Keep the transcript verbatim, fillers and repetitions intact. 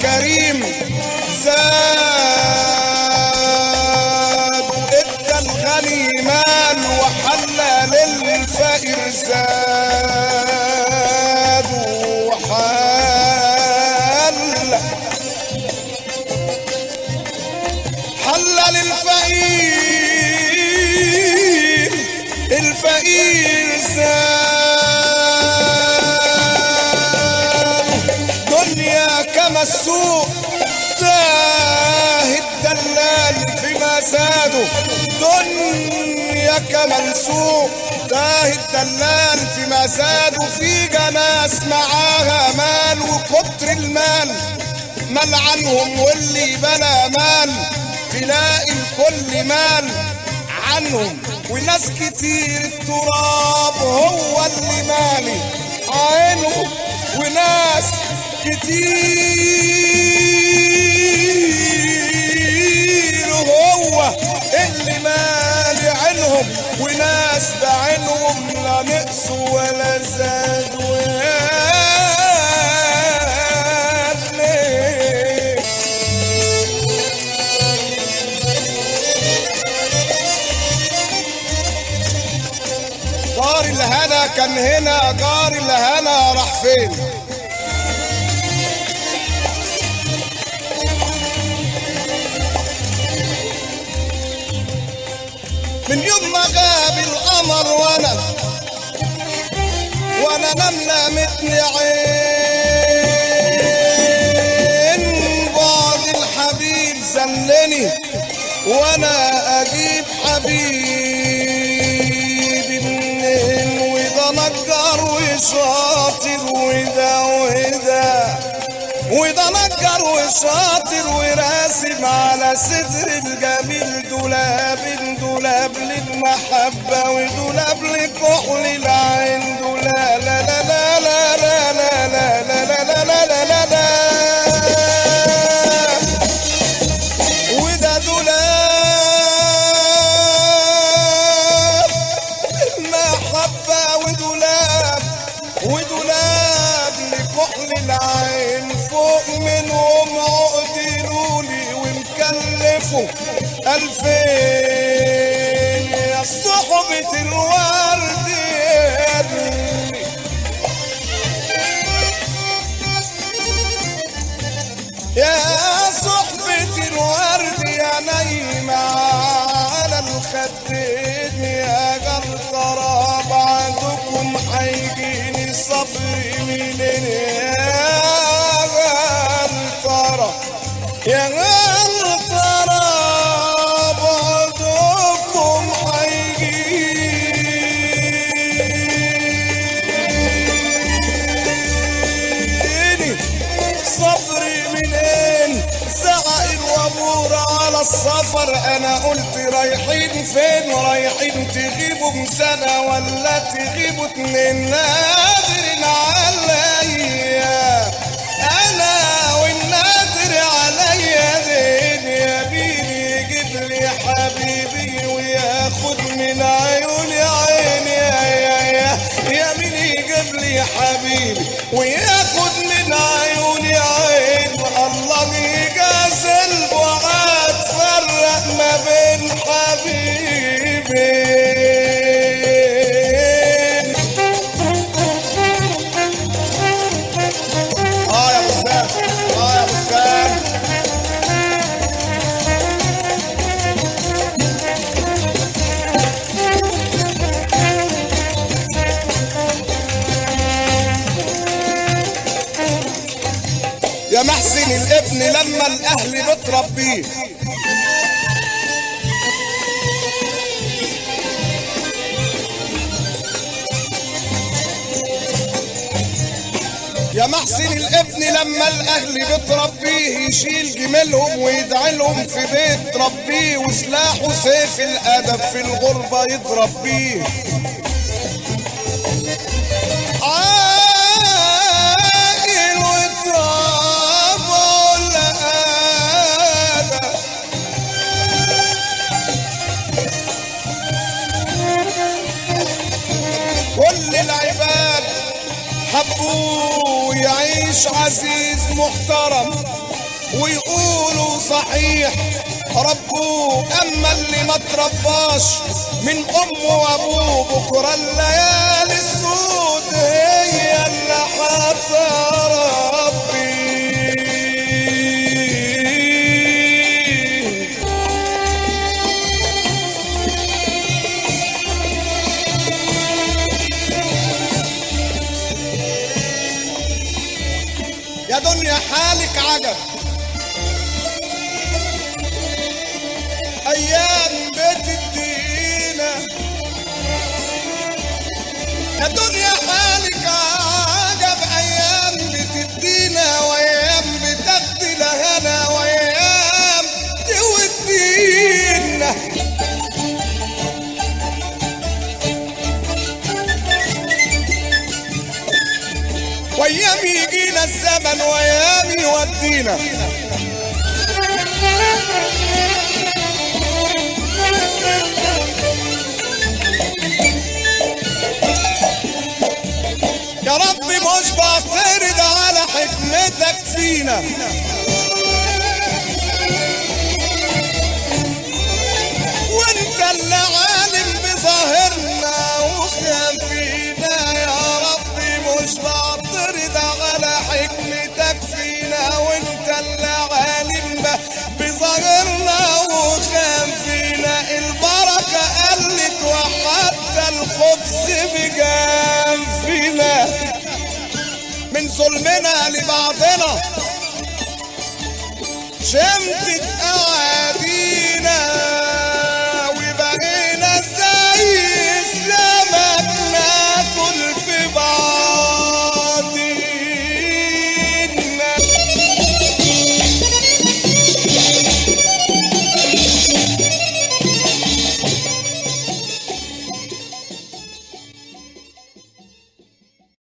كريم زاد، ادى الغني مال وحلى للفقير زاد وحل حلى للفقير الفقير زاد. دنيا كما السوق تاه الدلال فيما زاده، دنيا كما السوق تاه الدلال فيما زاده. في ناس معاها مال وكتر المال مال عنهم، واللي بلا مال تلاقي الكل مال عنهم. وناس كتير التراب هو اللي مالي عينه، وناس كتير هو اللي مالي عينهم، وناس بعينهم لا نقصوا ولا زادوا. جار الهنا كان هنا، جار الهنا راح فين؟ من يوم ما غاب القمر وانا وانا نملة متني عين، بعد الحبيب زلني وانا اجيب حبيبي منين؟ وده نجار وشاطر وده وده وده نجار وشاطر وراسم على صدر الجميل دولاب، دولاب للمحبة ودولاب لكحل العين. دولا لا لا لا لا لا لا لا لا لا لا لا لا لا وده دولاب المحبة ودولاب ودولاب لكحل العين. فوق منهم عقدلولي ومكلفوا ألفين يا صحبة الورد يا صحبة الورد يا نايمة على الخدين يا غلطرة. بعدكم حيجيني صبري منين يا غلطرة يا غلطرة. بعدكم حيجيني صبري منين؟ زعق الوابور على السفر، انا قلت رايحين فين؟ رايحين تغيبوا بسنة ولا تغيبوا اتنين؟ نادر عليا انا والنادر عليا دين. يا بيني يجيب لي حبيبي وياخد من عيوني عيني يا يا يا يا مين يجيب لي حبيبي وياخد من عيوني عين. الله يجازل وعاد فرق ما بين حبيبين. اه يا بسام اه يا بسام يا محسن الابن لما الاهل بتربيه. يا محسن الابن لما الاهل بتربيه، يشيل جميلهم ويدعي لهم في بيت ربيه، وسلاحه سيف الادب في الغربه يضرب بيه. عاقل وترابه الادب كل العباد حبوه يعيش عزيز محترم، ويقولوا صحيح ربوه، اما اللي ما ترباش من امه وابوه بكره الليالي السود هي اللي هتربي. يا دنيا حالك عجب، ايام بتدينا يا دنيا حالك عجب، ايام بتدينا وايام بتاخدي لهنا وايام تودينا. وايام يجينا الزمن وايام يودينا. يا رب مش بعترض على حكمتك فينا، وانت اللي عالم بظاهرنا وخفينا. يا رب مش بعترض على حكمتك فينا، وانت اللي عالم بظاهرنا وخفينا. البركة قلت وحتى الخبز بجنفنا، من ظلمنا لبعضنا شمت